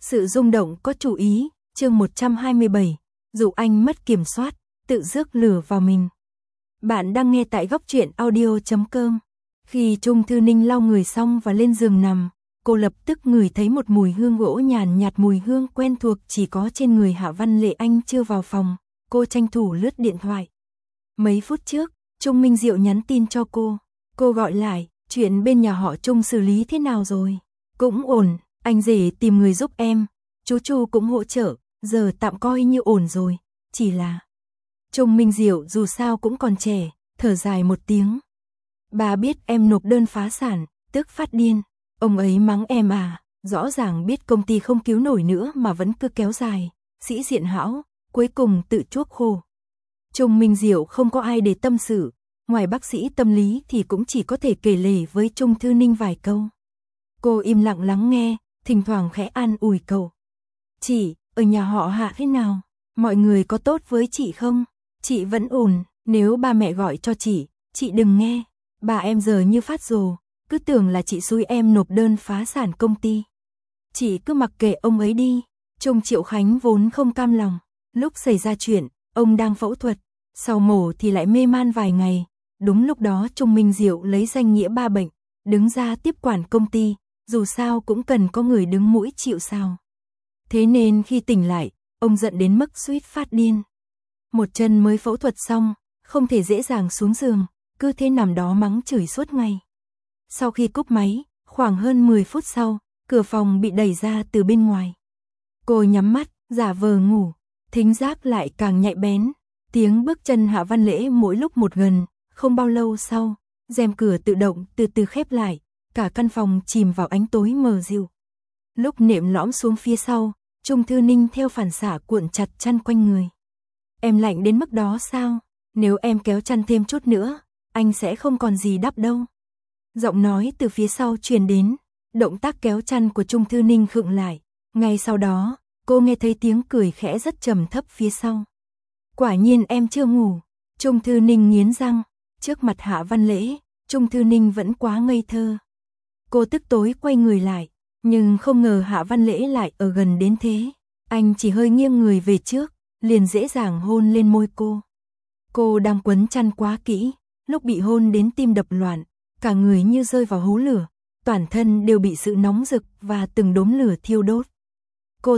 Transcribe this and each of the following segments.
Sự rung động có chủ ý, chương 127, dụ anh mất kiểm soát, tự rước lửa vào mình. Bạn đang nghe tại góc truyện audio.com. Khi Trung Thư Ninh lau người xong và lên giường nằm, cô lập tức ngửi thấy một mùi hương gỗ nhàn nhạt, mùi hương quen thuộc chỉ có trên người Hạ Văn Lệ. Anh chưa vào phòng, cô tranh thủ lướt điện thoại. Mấy phút trước, Trung Minh Diệu nhắn tin cho cô gọi lại, chuyện bên nhà họ Trung xử lý thế nào rồi? Cũng ổn, anh rể tìm người giúp em, chú Chu cũng hỗ trợ, giờ tạm coi như ổn rồi, chỉ là... Trung Minh Diệu dù sao cũng còn trẻ, thở dài một tiếng. Bà biết em nộp đơn phá sản, tức phát điên, ông ấy mắng em à, rõ ràng biết công ty không cứu nổi nữa mà vẫn cứ kéo dài, sĩ diện hão, cuối cùng tự chuốc khổ. Trung Minh Diệu không có ai để tâm sự, ngoài bác sĩ tâm lý thì cũng chỉ có thể kể lể với Trung Thư Ninh vài câu. Cô im lặng lắng nghe, thỉnh thoảng khẽ an ủi cậu. Chị, ở nhà họ Hạ thế nào? Mọi người có tốt với chị không? Chị vẫn ổn, nếu ba mẹ gọi cho chị đừng nghe. Bà em giờ như phát rồ, cứ tưởng là chị xúi em nộp đơn phá sản công ty. Chị cứ mặc kệ ông ấy đi. Trung Triệu Khánh vốn không cam lòng. Lúc xảy ra chuyện, ông đang phẫu thuật, sau mổ thì lại mê man vài ngày. Đúng lúc đó Trung Minh Diệu lấy danh nghĩa ba bệnh, đứng ra tiếp quản công ty, dù sao cũng cần có người đứng mũi chịu sào. Thế nên khi tỉnh lại, ông giận đến mức suýt phát điên. Một chân mới phẫu thuật xong, không thể dễ dàng xuống giường, cứ thế nằm đó mắng chửi suốt ngày. Sau khi cúp máy, khoảng hơn 10 phút sau, cửa phòng bị đẩy ra từ bên ngoài. Cô nhắm mắt, giả vờ ngủ, thính giác lại càng nhạy bén. Tiếng bước chân Hạ Văn Lễ mỗi lúc một gần, không bao lâu sau, rèm cửa tự động từ từ khép lại, cả căn phòng chìm vào ánh tối mờ dịu. Lúc nệm lõm xuống phía sau, Trung Thư Ninh theo phản xạ cuộn chặt chăn quanh người. Em lạnh đến mức đó sao? Nếu em kéo chăn thêm chút nữa, anh sẽ không còn gì đắp đâu. Giọng nói từ phía sau truyền đến, động tác kéo chăn của Trung Thư Ninh khựng lại. Ngay sau đó, cô nghe thấy tiếng cười khẽ rất trầm thấp phía sau. Quả nhiên em chưa ngủ. Trung Thư Ninh nghiến răng, trước mặt Hạ Văn Lễ, Trung Thư Ninh vẫn quá ngây thơ. Cô tức tối quay người lại, nhưng không ngờ Hạ Văn Lễ lại ở gần đến thế. Anh chỉ hơi nghiêng người về trước, liền dễ dàng hôn lên môi cô. Cô đang quấn chăn quá kỹ, lúc bị hôn đến tim đập loạn, cả người như rơi vào hố lửa, toàn thân đều bị sự nóng rực và từng đốm lửa thiêu đốt. Cô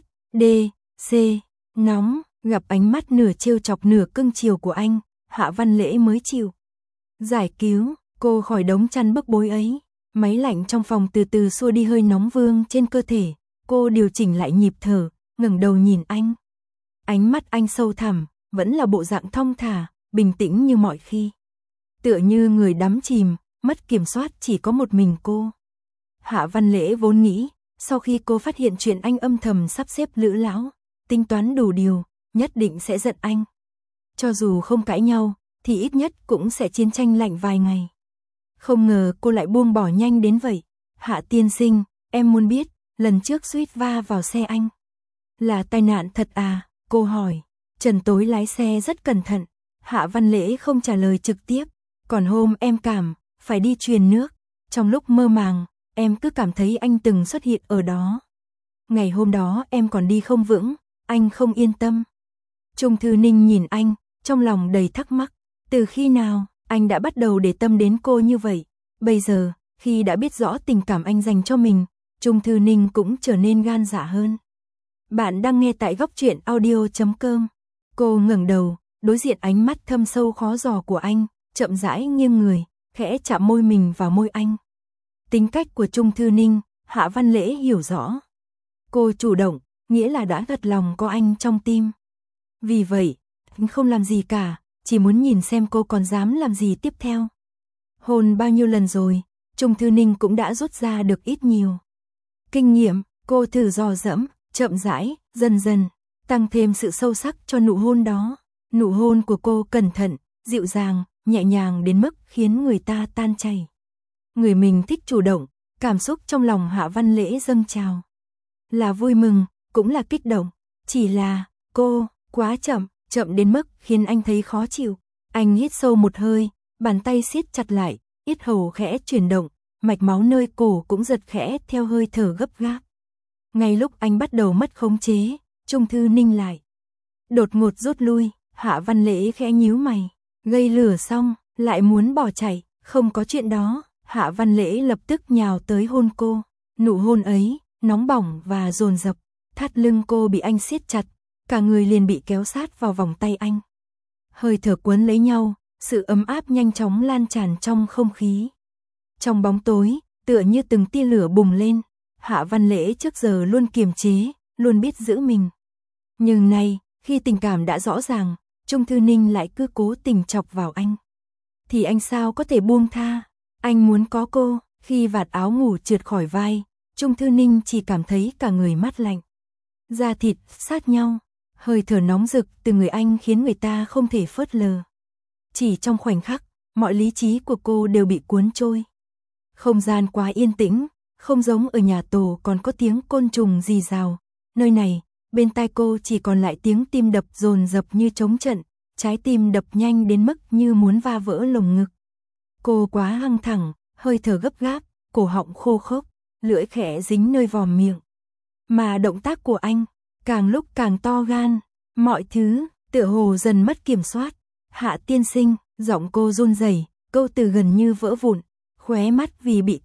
THD, nóng, gặp ánh mắt nửa trêu chọc nửa cưng chiều của anh, Hạ Văn Lễ mới chịu giải cứu cô khỏi đống chăn bức bối ấy. Máy lạnh trong phòng từ từ xua đi hơi nóng vương trên cơ thể, cô điều chỉnh lại nhịp thở, ngẩng đầu nhìn anh. Ánh mắt anh sâu thẳm, vẫn là bộ dạng thong thả, bình tĩnh như mọi khi. Tựa như người đắm chìm, mất kiểm soát chỉ có một mình cô. Hạ Văn Lễ vốn nghĩ, sau khi cô phát hiện chuyện anh âm thầm sắp xếp Lữ Lão, tính toán đủ điều, nhất định sẽ giận anh. Cho dù không cãi nhau, thì ít nhất cũng sẽ chiến tranh lạnh vài ngày. Không ngờ cô lại buông bỏ nhanh đến vậy. Hạ tiên sinh, em muốn biết, lần trước suýt va vào xe anh. Là tai nạn thật à? Cô hỏi. Trần Tối lái xe rất cẩn thận. Hạ Văn Lễ không trả lời trực tiếp. Còn hôm em phải đi truyền nước. Trong lúc mơ màng, em cứ cảm thấy anh từng xuất hiện ở đó. Ngày hôm đó em còn đi không vững, anh không yên tâm. Trung Thư Ninh nhìn anh, trong lòng đầy thắc mắc. Từ khi nào anh đã bắt đầu để tâm đến cô như vậy? Bây giờ, khi đã biết rõ tình cảm anh dành cho mình, Trung Thư Ninh cũng trở nên gan dạ hơn. Bạn đang nghe tại góc truyện audio.com. Cô ngẩng đầu, đối diện ánh mắt thâm sâu khó dò của anh, chậm rãi nghiêng người, khẽ chạm môi mình vào môi anh. Tính cách của Trung Thư Ninh, Hạ Văn Lễ hiểu rõ. Cô chủ động, nghĩa là đã thật lòng có anh trong tim. Vì vậy, không làm gì cả, chỉ muốn nhìn xem cô còn dám làm gì tiếp theo. Hôn bao nhiêu lần rồi, Trung Thư Ninh cũng đã rút ra được ít nhiều kinh nghiệm. Cô thử dò dẫm, chậm rãi, dần dần, tăng thêm sự sâu sắc cho nụ hôn đó. Nụ hôn của cô cẩn thận, dịu dàng, nhẹ nhàng đến mức khiến người ta tan chảy. Người mình thích chủ động, cảm xúc trong lòng Hạ Văn Lễ dâng trào. Là vui mừng, cũng là kích động, chỉ là cô quá chậm đến mức khiến anh thấy khó chịu. Anh hít sâu một hơi, bàn tay siết chặt lại, yết hầu khẽ chuyển động, mạch máu nơi cổ cũng giật khẽ theo hơi thở gấp gáp. Ngay lúc anh bắt đầu mất khống chế, Trung Thư Ninh lại đột ngột rút lui. Hạ Văn Lễ khẽ nhíu mày, gây lửa xong, lại muốn bỏ chạy, không có chuyện đó. Hạ Văn Lễ lập tức nhào tới hôn cô, nụ hôn ấy, nóng bỏng và dồn dập, thắt lưng cô bị anh siết chặt, cả người liền bị kéo sát vào vòng tay anh. Hơi thở cuốn lấy nhau, sự ấm áp nhanh chóng lan tràn trong không khí. Trong bóng tối, tựa như từng tia lửa bùng lên, Hạ Văn Lễ trước giờ luôn kiềm chế, luôn biết giữ mình. Nhưng nay, khi tình cảm đã rõ ràng, Trung Thư Ninh lại cứ cố tình chọc vào anh. Thì anh sao có thể buông tha, anh muốn có cô. Khi vạt áo ngủ trượt khỏi vai, Trung Thư Ninh chỉ cảm thấy cả người mát lạnh. Da thịt sát nhau, hơi thở nóng rực từ người anh khiến người ta không thể phớt lờ. Chỉ trong khoảnh khắc, mọi lý trí của cô đều bị cuốn trôi. Không gian quá yên tĩnh, không giống ở nhà tù còn có tiếng côn trùng rì rào. Nơi này, bên tai cô chỉ còn lại tiếng tim đập dồn dập như trống trận, trái tim đập nhanh đến mức như muốn va vỡ lồng ngực. Cô quá hăng thẳng, hơi thở gấp gáp, cổ họng khô khốc, lưỡi khẽ dính nơi vòm miệng. Mà động tác của anh, càng lúc càng to gan, mọi thứ, tựa hồ dần mất kiểm soát. Hạ tiên sinh, giọng cô run rẩy, câu từ gần như vỡ vụn, khóe mắt vì bị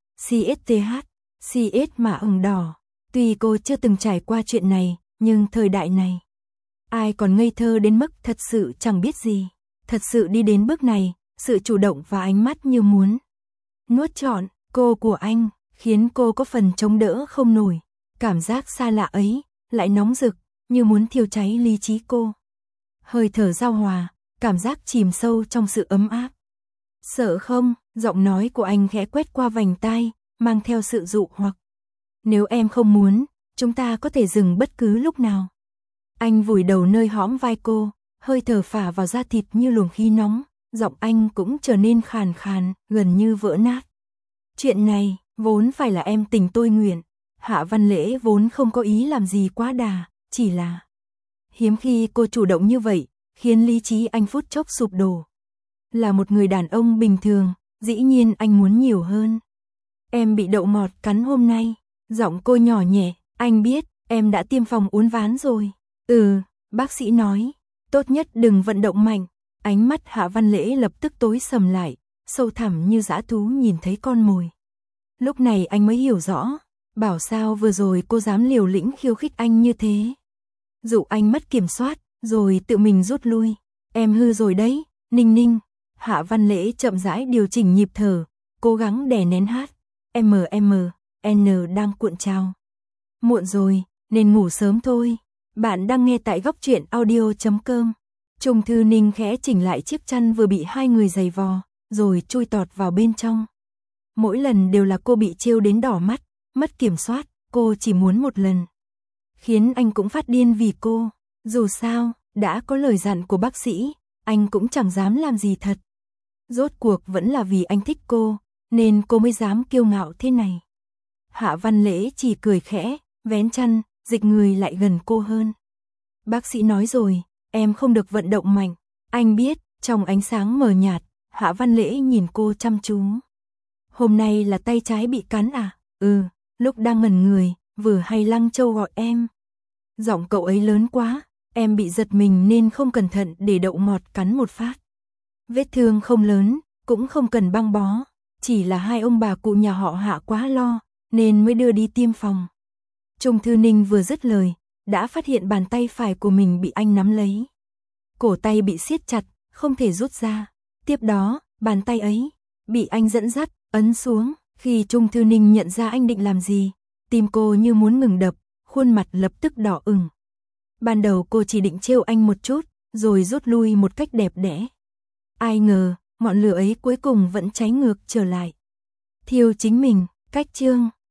CS mà ửng đỏ. Tuy cô chưa từng trải qua chuyện này, nhưng thời đại này, ai còn ngây thơ đến mức thật sự chẳng biết gì. Thật sự đi đến bước này, sự chủ động và ánh mắt như muốn nuốt trọn cô của anh, khiến cô có phần chống đỡ không nổi. Cảm giác xa lạ ấy, lại nóng rực, như muốn thiêu cháy lý trí cô. Hơi thở giao hòa, cảm giác chìm sâu trong sự ấm áp. Sợ không? Giọng nói của anh khẽ quét qua vành tai, mang theo sự dụ hoặc. Nếu em không muốn, chúng ta có thể dừng bất cứ lúc nào. Anh vùi đầu nơi hõm vai cô, hơi thở phả vào da thịt như luồng khí nóng, giọng anh cũng trở nên khàn khàn, gần như vỡ nát. Chuyện này, vốn phải là em tình tôi nguyện. Hạ Văn Lễ vốn không có ý làm gì quá đà, chỉ là hiếm khi cô chủ động như vậy, khiến lý trí anh phút chốc sụp đổ. Là một người đàn ông bình thường, dĩ nhiên anh muốn nhiều hơn. Em bị đậu mọt cắn hôm nay, giọng cô nhỏ nhẹ, anh biết, em đã tiêm phòng uốn ván rồi. Bác sĩ nói, tốt nhất đừng vận động mạnh. Ánh mắt Hạ Văn Lễ lập tức tối sầm lại, sâu thẳm như dã thú nhìn thấy con mồi. Lúc này anh mới hiểu rõ, bảo sao vừa rồi cô dám liều lĩnh khiêu khích anh như thế. Dụ anh mất kiểm soát, rồi tự mình rút lui. Em hư rồi đấy, Ninh Ninh. Hạ Văn Lễ chậm rãi điều chỉnh nhịp thở, cố gắng đè nén N đang cuộn trào. Muộn rồi, nên ngủ sớm thôi. Bạn đang nghe tại góc truyện audio.com. Trung Thư Ninh khẽ chỉnh lại chiếc chăn vừa bị hai người giày vò, rồi chui tọt vào bên trong. Mỗi lần đều là cô bị trêu đến đỏ mắt, mất kiểm soát, cô chỉ muốn một lần. Khiến anh cũng phát điên vì cô. Dù sao, đã có lời dặn của bác sĩ, anh cũng chẳng dám làm gì thật. Rốt cuộc vẫn là vì anh thích cô, nên cô mới dám kiêu ngạo thế này. Hạ Văn Lễ chỉ cười khẽ, vén chăn, dịch người lại gần cô hơn. Bác sĩ nói rồi, em không được vận động mạnh. Anh biết, trong ánh sáng mờ nhạt, Hạ Văn Lễ nhìn cô chăm chú. Hôm nay là tay trái bị cắn à? Lúc đang ngẩn người, vừa hay Lăng Châu gọi em. Giọng cậu ấy lớn quá, em bị giật mình nên không cẩn thận để đậu mọt cắn một phát. Vết thương không lớn, cũng không cần băng bó, chỉ là hai ông bà cụ nhà họ Hạ quá lo, nên mới đưa đi tiêm phòng. Trung Thư Ninh vừa dứt lời, đã phát hiện bàn tay phải của mình bị anh nắm lấy. Cổ tay bị siết chặt, không thể rút ra. Tiếp đó, bàn tay ấy bị anh dẫn dắt, ấn xuống. Khi Trung Thư Ninh nhận ra anh định làm gì, tim cô như muốn ngừng đập, khuôn mặt lập tức đỏ ửng. Ban đầu cô chỉ định trêu anh một chút, rồi rút lui một cách đẹp đẽ. Ai ngờ, ngọn lửa ấy cuối cùng vẫn cháy ngược trở lại. Thiêu chính mình, cách chương.